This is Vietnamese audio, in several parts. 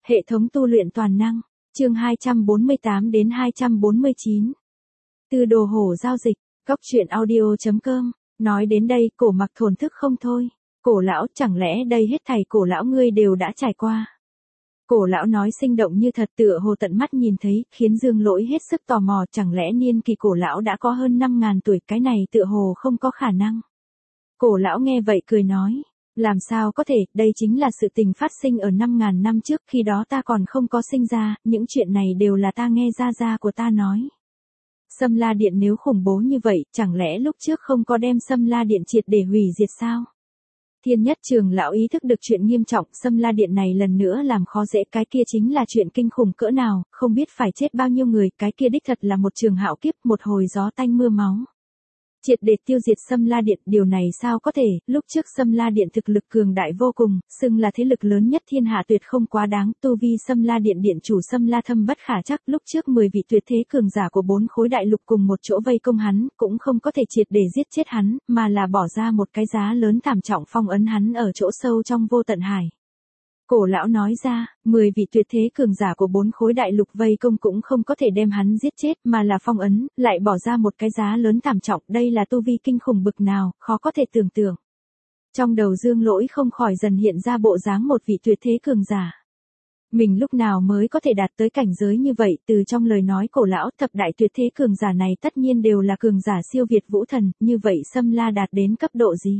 Hệ thống tu luyện toàn năng, chương 248 đến 249. Từ đồ hổ giao dịch, góc truyện audio.com, nói đến đây cổ mặc thổn thức không thôi. Cổ lão, chẳng lẽ đây hết thảy cổ lão ngươi đều đã trải qua. Cổ lão nói sinh động như thật, tựa hồ tận mắt nhìn thấy, khiến Dương Lỗi hết sức tò mò, chẳng lẽ niên kỳ cổ lão đã có hơn 5.000 tuổi, cái này tựa hồ không có khả năng. Cổ lão nghe vậy cười nói, làm sao có thể, đây chính là sự tình phát sinh ở 5.000 năm trước, khi đó ta còn không có sinh ra, những chuyện này đều là ta nghe gia của ta nói. Sâm La Điện nếu khủng bố như vậy, chẳng lẽ lúc trước không có đem Sâm La Điện triệt để hủy diệt sao? Thiên Nhất Trường lão ý thức được chuyện nghiêm trọng, Sâm La Điện này lần nữa làm khó dễ, cái kia chính là chuyện kinh khủng cỡ nào, không biết phải chết bao nhiêu người, cái kia đích thật là một trường hạo kiếp, một hồi gió tanh mưa máu. Triệt để tiêu diệt Sâm La Điện, điều này sao có thể, lúc trước Sâm La Điện thực lực cường đại vô cùng, xưng là thế lực lớn nhất thiên hạ tuyệt không quá đáng, tu vi Sâm La Điện điện chủ Sâm La Thâm bất khả chắc, lúc trước 10 vị tuyệt thế cường giả của 4 khối đại lục cùng một chỗ vây công hắn, cũng không có thể triệt để giết chết hắn, mà là bỏ ra một cái giá lớn thảm trọng phong ấn hắn ở chỗ sâu trong vô tận hải. Cổ lão nói ra, 10 vị tuyệt thế cường giả của 4 khối đại lục vây công cũng không có thể đem hắn giết chết, mà là phong ấn, lại bỏ ra một cái giá lớn thảm trọng, đây là tu vi kinh khủng bực nào, khó có thể tưởng tượng. Trong đầu Dương Lỗi không khỏi dần hiện ra bộ dáng một vị tuyệt thế cường giả. Mình lúc nào mới có thể đạt tới cảnh giới như vậy, từ trong lời nói cổ lão, thập đại tuyệt thế cường giả này tất nhiên đều là cường giả siêu việt vũ thần, như vậy Sâm La đạt đến cấp độ gì?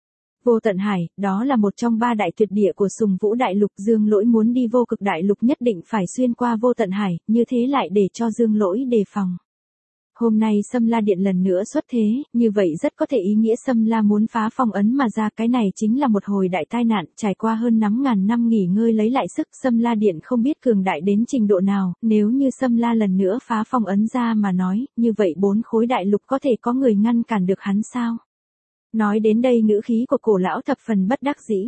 Vô tận hải, đó là một trong 3 đại tuyệt địa của Sùng Vũ Đại Lục, Dương Lỗi muốn đi vô cực đại lục nhất định phải xuyên qua vô tận hải, như thế lại để cho Dương Lỗi đề phòng. Hôm nay Sâm La Điện lần nữa xuất thế, như vậy rất có thể ý nghĩa Sâm La muốn phá phong ấn mà ra, cái này chính là một hồi đại tai nạn, trải qua hơn 5.000 năm nghỉ ngơi lấy lại sức, Sâm La Điện không biết cường đại đến trình độ nào, nếu như Sâm La lần nữa phá phong ấn ra mà nói, như vậy 4 khối đại lục có thể có người ngăn cản được hắn sao? Nói đến đây ngữ khí của cổ lão thập phần bất đắc dĩ.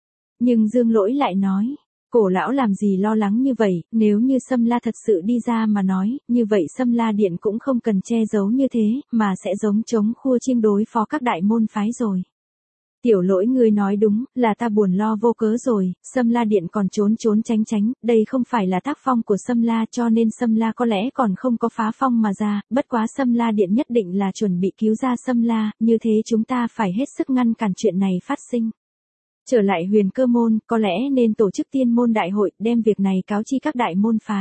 Nhưng Dương Lỗi lại nói, cổ lão làm gì lo lắng như vậy, nếu như Sâm La thật sự đi ra mà nói, như vậy Sâm La Điện cũng không cần che giấu như thế, mà sẽ giống chống khua chiêng đối phó các đại môn phái rồi. Tiểu Lỗi ngươi nói đúng, là ta buồn lo vô cớ rồi, Sâm La Điện còn trốn tránh, đây không phải là tác phong của Sâm La, cho nên Sâm La có lẽ còn không có phá phong mà ra, bất quá Sâm La Điện nhất định là chuẩn bị cứu ra Sâm La, như thế chúng ta phải hết sức ngăn cản chuyện này phát sinh. Trở lại Huyền Cơ môn, có lẽ nên tổ chức tiên môn đại hội, đem việc này cáo chi các đại môn phái.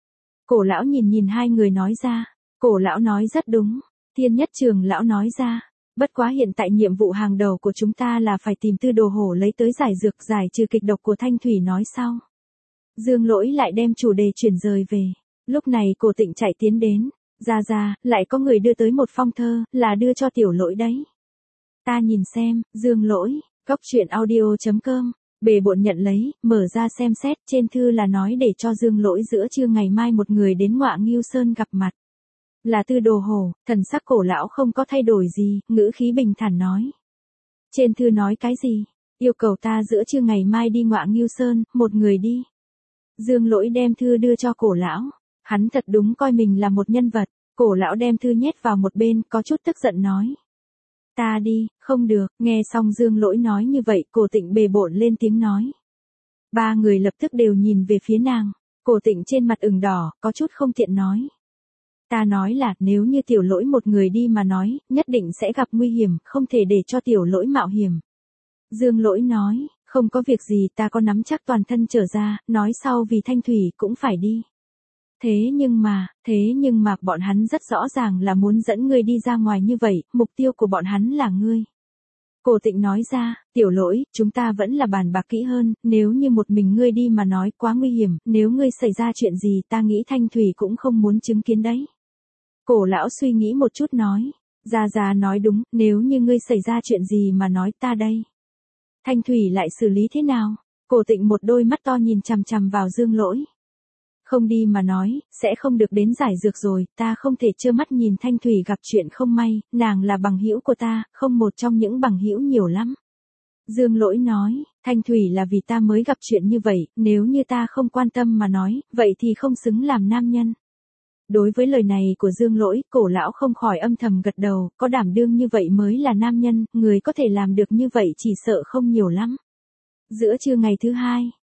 Cổ lão nhìn hai người nói ra, cổ lão nói rất đúng, Thiên Nhất Trường lão nói ra. Bất quá hiện tại nhiệm vụ hàng đầu của chúng ta là phải tìm Tư Đồ Hổ lấy tới giải dược giải trừ kịch độc của Thanh Thủy nói sau. Dương Lỗi lại đem chủ đề chuyển rời về. Lúc này Cổ Tịnh chạy tiến đến. Ra, lại có người đưa tới một phong thơ, là đưa cho Tiểu Lỗi đấy. Ta nhìn xem, Dương Lỗi, góc truyện audio.com, bề bộn nhận lấy, mở ra xem xét, trên thư là nói để cho Dương Lỗi giữa trưa ngày mai một người đến Ngọa Ngưu Sơn gặp mặt. Là Tư Đồ Hổ, thần sắc cổ lão không có thay đổi gì, ngữ khí bình thản nói. Trên thư nói cái gì? Yêu cầu ta giữa trưa ngày mai đi Ngọa Ngưu Sơn, một người đi. Dương Lỗi đem thư đưa cho cổ lão. Hắn thật đúng coi mình là một nhân vật. Cổ lão đem thư nhét vào một bên, có chút tức giận nói. Ta đi, không được, nghe xong Dương Lỗi nói như vậy, Cổ Tịnh bề bộn lên tiếng nói. 3 người lập tức đều nhìn về phía nàng. Cổ Tịnh trên mặt ửng đỏ, có chút không tiện nói. Ta nói là, nếu như Tiểu Lỗi một người đi mà nói, nhất định sẽ gặp nguy hiểm, không thể để cho Tiểu Lỗi mạo hiểm. Dương Lỗi nói, không có việc gì, ta có nắm chắc toàn thân trở ra, nói sau vì Thanh Thủy cũng phải đi. Thế nhưng mà, bọn hắn rất rõ ràng là muốn dẫn ngươi đi ra ngoài như vậy, mục tiêu của bọn hắn là ngươi. Cổ Tịnh nói ra, Tiểu Lỗi, chúng ta vẫn là bàn bạc kỹ hơn, nếu như một mình ngươi đi mà nói quá nguy hiểm, nếu ngươi xảy ra chuyện gì ta nghĩ Thanh Thủy cũng không muốn chứng kiến đấy. Cổ lão suy nghĩ một chút nói, Gia nói đúng, nếu như ngươi xảy ra chuyện gì mà nói ta đây. Thanh Thủy lại xử lý thế nào? Cổ Tịnh một đôi mắt to nhìn chằm vào Dương Lỗi. Không đi mà nói, sẽ không được đến giải dược rồi, ta không thể trơ mắt nhìn Thanh Thủy gặp chuyện không may, nàng là bằng hữu của ta, không một trong những bằng hữu nhiều lắm. Dương Lỗi nói, Thanh Thủy là vì ta mới gặp chuyện như vậy, nếu như ta không quan tâm mà nói, vậy thì không xứng làm nam nhân. Đối với lời này của Dương Lỗi, cổ lão không khỏi âm thầm gật đầu, có đảm đương như vậy mới là nam nhân, người có thể làm được như vậy chỉ sợ không nhiều lắm. Giữa trưa ngày thứ 2,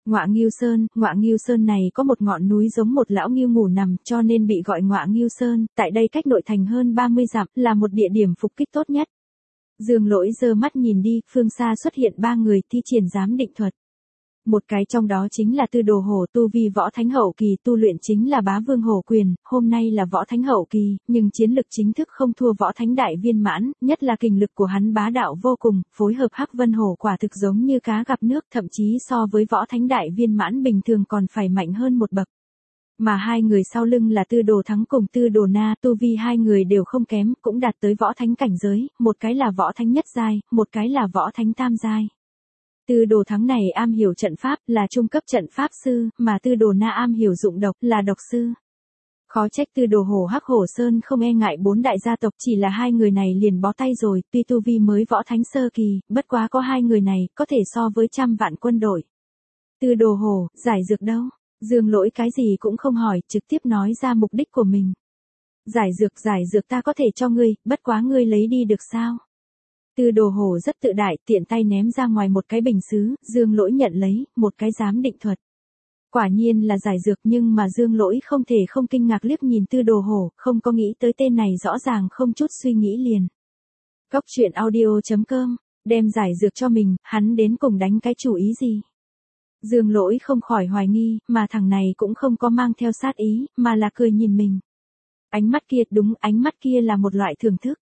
Ngọa Ngưu Sơn này có một ngọn núi giống một lão ngưu ngủ nằm cho nên bị gọi Ngọa Ngưu Sơn, tại đây cách nội thành hơn 30 dặm, là một địa điểm phục kích tốt nhất. Dương Lỗi giơ mắt nhìn đi, phương xa xuất hiện 3 người thi triển giám định thuật. Một cái trong đó chính là Tư Đồ Hổ, tu vi võ thánh hậu kỳ, tu luyện chính là Bá Vương Hổ Quyền, hôm nay là võ thánh hậu kỳ, nhưng chiến lực chính thức không thua võ thánh đại viên mãn, nhất là kình lực của hắn bá đạo vô cùng, phối hợp Hắc Vân Hổ quả thực giống như cá gặp nước, thậm chí so với võ thánh đại viên mãn bình thường còn phải mạnh hơn một bậc. Mà hai người sau lưng là Tư Đồ Thắng cùng Tư Đồ Na, tu vi hai người đều không kém, cũng đạt tới võ thánh cảnh giới, một cái là võ thánh nhất giai, một cái là võ thánh tam giai. Tư Đồ Thắng này am hiểu trận pháp, là trung cấp trận pháp sư, mà Tư Đồ Na am hiểu dụng độc, là độc sư. Khó trách Tư Đồ Hổ Hắc Hổ Sơn không e ngại 4 đại gia tộc, chỉ là hai người này liền bó tay rồi, tuy tu vi mới võ thánh sơ kỳ, bất quá có hai người này, có thể so với 100 vạn quân đội. Tư Đồ Hổ, giải dược đâu? Dương Lỗi cái gì cũng không hỏi, trực tiếp nói ra mục đích của mình. Giải dược ta có thể cho ngươi, bất quá ngươi lấy đi được sao? Tư Đồ Hổ rất tự đại, tiện tay ném ra ngoài một cái bình sứ, Dương Lỗi nhận lấy, một cái giám định thuật. Quả nhiên là giải dược, nhưng mà Dương Lỗi không thể không kinh ngạc liếc nhìn Tư Đồ Hổ, không có nghĩ tới tên này rõ ràng không chút suy nghĩ liền. Cóc truyện audio.com, đem giải dược cho mình, hắn đến cùng đánh cái chủ ý gì? Dương Lỗi không khỏi hoài nghi, mà thằng này cũng không có mang theo sát ý, mà là cười nhìn mình. Ánh mắt kia, đúng, ánh mắt kia là một loại thưởng thức.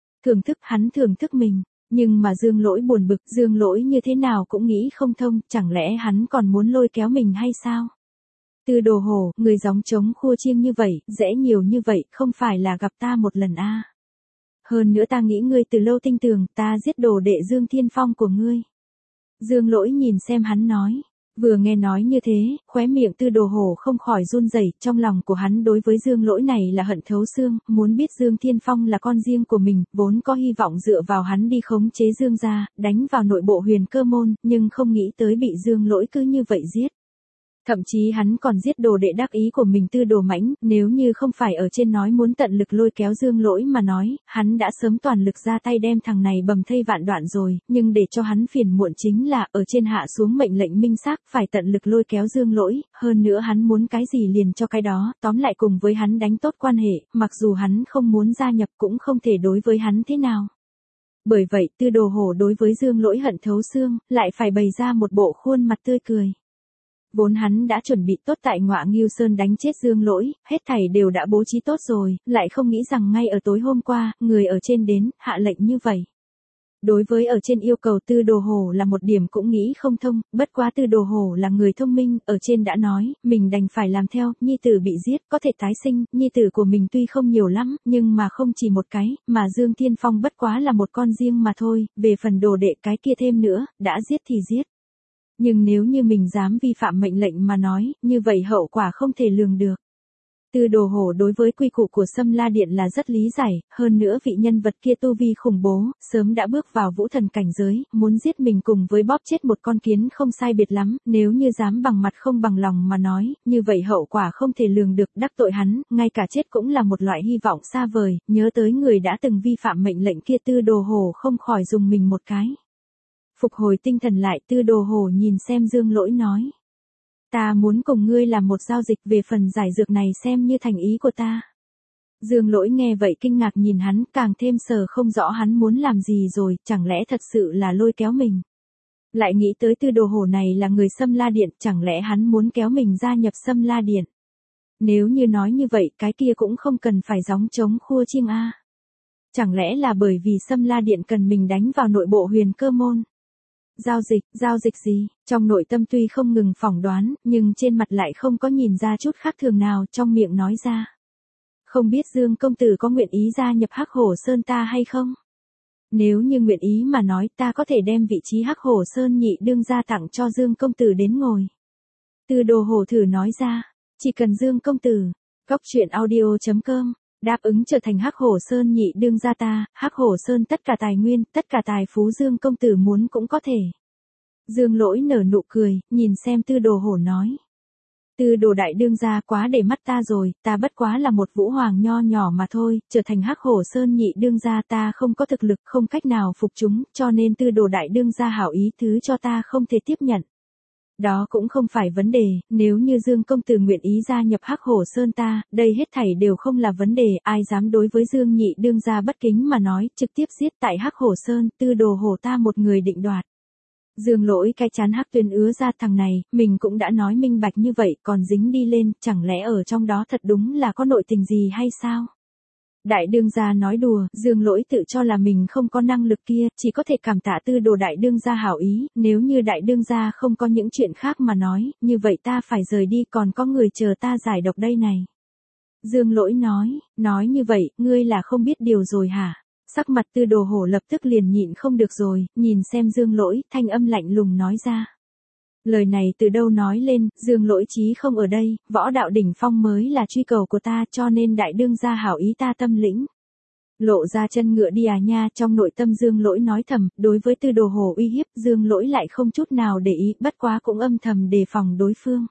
Hắn thưởng thức mình, nhưng mà Dương Lỗi buồn bực, Dương Lỗi như thế nào cũng nghĩ không thông, chẳng lẽ hắn còn muốn lôi kéo mình hay sao? Tư Đồ Hổ, người gióng trống khua chiêng như vậy, dễ nhiều như vậy, không phải là gặp ta một lần à. Hơn nữa ta nghĩ ngươi từ lâu tin tưởng, ta giết đồ đệ Dương Thiên Phong của ngươi. Dương Lỗi nhìn xem hắn nói. Vừa nghe nói như thế, khóe miệng Tư Đồ Hổ không khỏi run rẩy, trong lòng của hắn đối với Dương Lỗi này là hận thấu xương, muốn biết Dương Thiên Phong là con riêng của mình, vốn có hy vọng dựa vào hắn đi khống chế Dương gia, đánh vào nội bộ Huyền Cơ môn, nhưng không nghĩ tới bị Dương Lỗi cứ như vậy giết. Thậm chí hắn còn giết đồ đệ đắc ý của mình Tư Đồ Mãnh, nếu như không phải ở trên nói muốn tận lực lôi kéo Dương Lỗi mà nói, hắn đã sớm toàn lực ra tay đem thằng này bầm thây vạn đoạn rồi, nhưng để cho hắn phiền muộn chính là ở trên hạ xuống mệnh lệnh minh xác phải tận lực lôi kéo Dương Lỗi, hơn nữa hắn muốn cái gì liền cho cái đó, tóm lại cùng với hắn đánh tốt quan hệ, mặc dù hắn không muốn gia nhập cũng không thể đối với hắn thế nào. Bởi vậy Tư Đồ Hổ đối với Dương Lỗi hận thấu xương, lại phải bày ra một bộ khuôn mặt tươi cười. Vốn hắn đã chuẩn bị tốt tại Ngọa Ngưu Sơn đánh chết Dương Lỗi, hết thảy đều đã bố trí tốt rồi, lại không nghĩ rằng ngay ở tối hôm qua, người ở trên đến, hạ lệnh như vậy. Đối với ở trên yêu cầu Tư Đồ Hổ là một điểm cũng nghĩ không thông, bất quá Tư Đồ Hổ là người thông minh, ở trên đã nói, mình đành phải làm theo, nhi tử bị giết, có thể tái sinh, nhi tử của mình tuy không nhiều lắm, nhưng mà không chỉ một cái, mà Dương Thiên Phong bất quá là một con riêng mà thôi, về phần đồ đệ cái kia thêm nữa, đã giết thì giết. Nhưng nếu như mình dám vi phạm mệnh lệnh mà nói, như vậy hậu quả không thể lường được. Tư Đồ Hổ đối với quy củ của Sâm La Điện là rất lý giải, hơn nữa vị nhân vật kia tu vi khủng bố, sớm đã bước vào vũ thần cảnh giới, muốn giết mình cùng với bóp chết một con kiến không sai biệt lắm, nếu như dám bằng mặt không bằng lòng mà nói, như vậy hậu quả không thể lường được, đắc tội hắn, ngay cả chết cũng là một loại hy vọng xa vời, nhớ tới người đã từng vi phạm mệnh lệnh kia Tư Đồ Hổ không khỏi dùng mình một cái. Phục hồi tinh thần lại Tư Đồ Hổ nhìn xem Dương Lỗi nói. Ta muốn cùng ngươi làm một giao dịch về phần giải dược này xem như thành ý của ta. Dương Lỗi nghe vậy kinh ngạc nhìn hắn càng thêm sờ không rõ hắn muốn làm gì rồi, chẳng lẽ thật sự là lôi kéo mình. Lại nghĩ tới Tư Đồ Hổ này là người Sâm La Điện, chẳng lẽ hắn muốn kéo mình gia nhập Sâm La Điện. Nếu như nói như vậy cái kia cũng không cần phải gióng trống khua chiêng a. Chẳng lẽ là bởi vì Sâm La Điện cần mình đánh vào nội bộ Huyền Cơ môn. Giao dịch gì? Trong nội tâm tuy không ngừng phỏng đoán, nhưng trên mặt lại không có nhìn ra chút khác thường nào, trong miệng nói ra. Không biết Dương công tử có nguyện ý gia nhập Hắc Hổ Sơn ta hay không? Nếu như nguyện ý mà nói ta có thể đem vị trí Hắc Hổ Sơn nhị đương gia tặng cho Dương công tử đến ngồi. Tư Đồ Hổ thử nói ra, chỉ cần Dương công tử, cóc truyện audio.com. Đáp ứng trở thành Hắc Hổ Sơn nhị đương gia ta, Hắc Hổ Sơn tất cả tài nguyên, tất cả tài phú Dương công tử muốn cũng có thể. Dương Lỗi nở nụ cười, nhìn xem Tư Đồ Hổ nói. Tư Đồ đại đương gia quá để mắt ta rồi, ta bất quá là một vũ hoàng nho nhỏ mà thôi, trở thành Hắc Hổ Sơn nhị đương gia ta không có thực lực, không cách nào phục chúng, cho nên Tư Đồ đại đương gia hảo ý thứ cho ta không thể tiếp nhận. Đó cũng không phải vấn đề, nếu như Dương công tử nguyện ý gia nhập Hắc Hổ Sơn ta, đây hết thảy đều không là vấn đề, ai dám đối với Dương nhị đương gia bất kính mà nói, trực tiếp giết tại Hắc Hổ Sơn, Tư Đồ Hổ ta một người định đoạt. Dương Lỗi cái chán hắc tuyến ứa ra, thằng này, mình cũng đã nói minh bạch như vậy, còn dính đi lên, chẳng lẽ ở trong đó thật đúng là có nội tình gì hay sao? Đại đương gia nói đùa, Dương Lỗi tự cho là mình không có năng lực kia, chỉ có thể cảm tạ Tư Đồ đại đương gia hảo ý, nếu như đại đương gia không có những chuyện khác mà nói, như vậy ta phải rời đi, còn có người chờ ta giải độc đây này. Dương Lỗi nói như vậy, ngươi là không biết điều rồi hả? Sắc mặt Tư Đồ Hổ lập tức liền nhịn không được rồi, nhìn xem Dương Lỗi, thanh âm lạnh lùng nói ra. Lời này từ đâu nói lên, Dương Lỗi chí không ở đây, võ đạo đỉnh phong mới là truy cầu của ta, cho nên đại đương gia hảo ý ta tâm lĩnh. Lộ ra chân ngựa đi à nha, trong nội tâm Dương Lỗi nói thầm, đối với Tư Đồ Hổ uy hiếp, Dương Lỗi lại không chút nào để ý, bất quá cũng âm thầm đề phòng đối phương.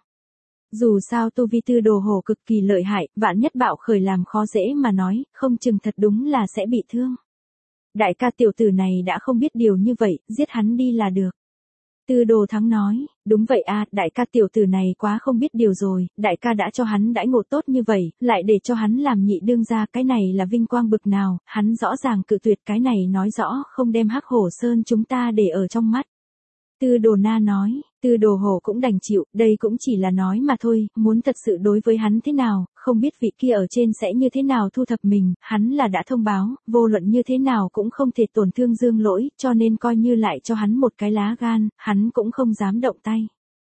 Dù sao tu vi Tư Đồ Hổ cực kỳ lợi hại, vạn nhất bạo khởi làm khó dễ mà nói, không chừng thật đúng là sẽ bị thương. Đại ca tiểu tử này đã không biết điều như vậy, giết hắn đi là được. Tư Đồ Thắng nói, đúng vậy à, đại ca tiểu tử này quá không biết điều rồi, đại ca đã cho hắn đãi ngộ tốt như vậy, lại để cho hắn làm nhị đương gia, cái này là vinh quang bực nào, hắn rõ ràng cự tuyệt, cái này nói rõ không đem Hắc Hổ Sơn chúng ta để ở trong mắt. Tư Đồ Na nói, Tư Đồ Hổ cũng đành chịu, đây cũng chỉ là nói mà thôi, muốn thật sự đối với hắn thế nào, không biết vị kia ở trên sẽ như thế nào thu thập mình, hắn là đã thông báo, vô luận như thế nào cũng không thể tổn thương Dương Lỗi, cho nên coi như lại cho hắn một cái lá gan, hắn cũng không dám động tay.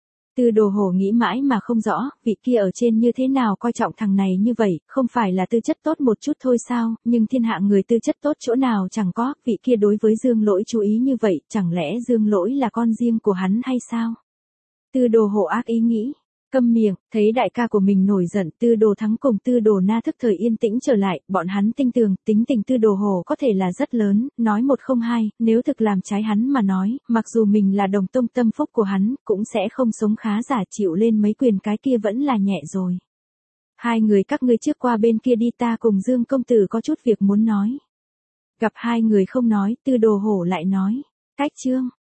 Tư Đồ Hổ nghĩ mãi mà không rõ, vị kia ở trên như thế nào coi trọng thằng này như vậy, không phải là tư chất tốt một chút thôi sao, nhưng thiên hạ người tư chất tốt chỗ nào chẳng có, vị kia đối với Dương Lỗi chú ý như vậy, chẳng lẽ Dương Lỗi là con riêng của hắn hay sao? Tư Đồ Hổ ác ý nghĩ, câm miệng, thấy đại ca của mình nổi giận, Tư Đồ Thắng cùng Tư Đồ Na thức thời yên tĩnh trở lại, bọn hắn tin tưởng, tính tình Tư Đồ Hổ có thể là rất lớn, nói một không hai, nếu thực làm trái hắn mà nói, mặc dù mình là đồng tông tâm phúc của hắn, cũng sẽ không sống khá giả, chịu lên mấy quyền cái kia vẫn là nhẹ rồi. Hai người các ngươi trước qua bên kia đi, ta cùng Dương công tử có chút việc muốn nói. Gặp hai người không nói, Tư Đồ Hổ lại nói, cách chương.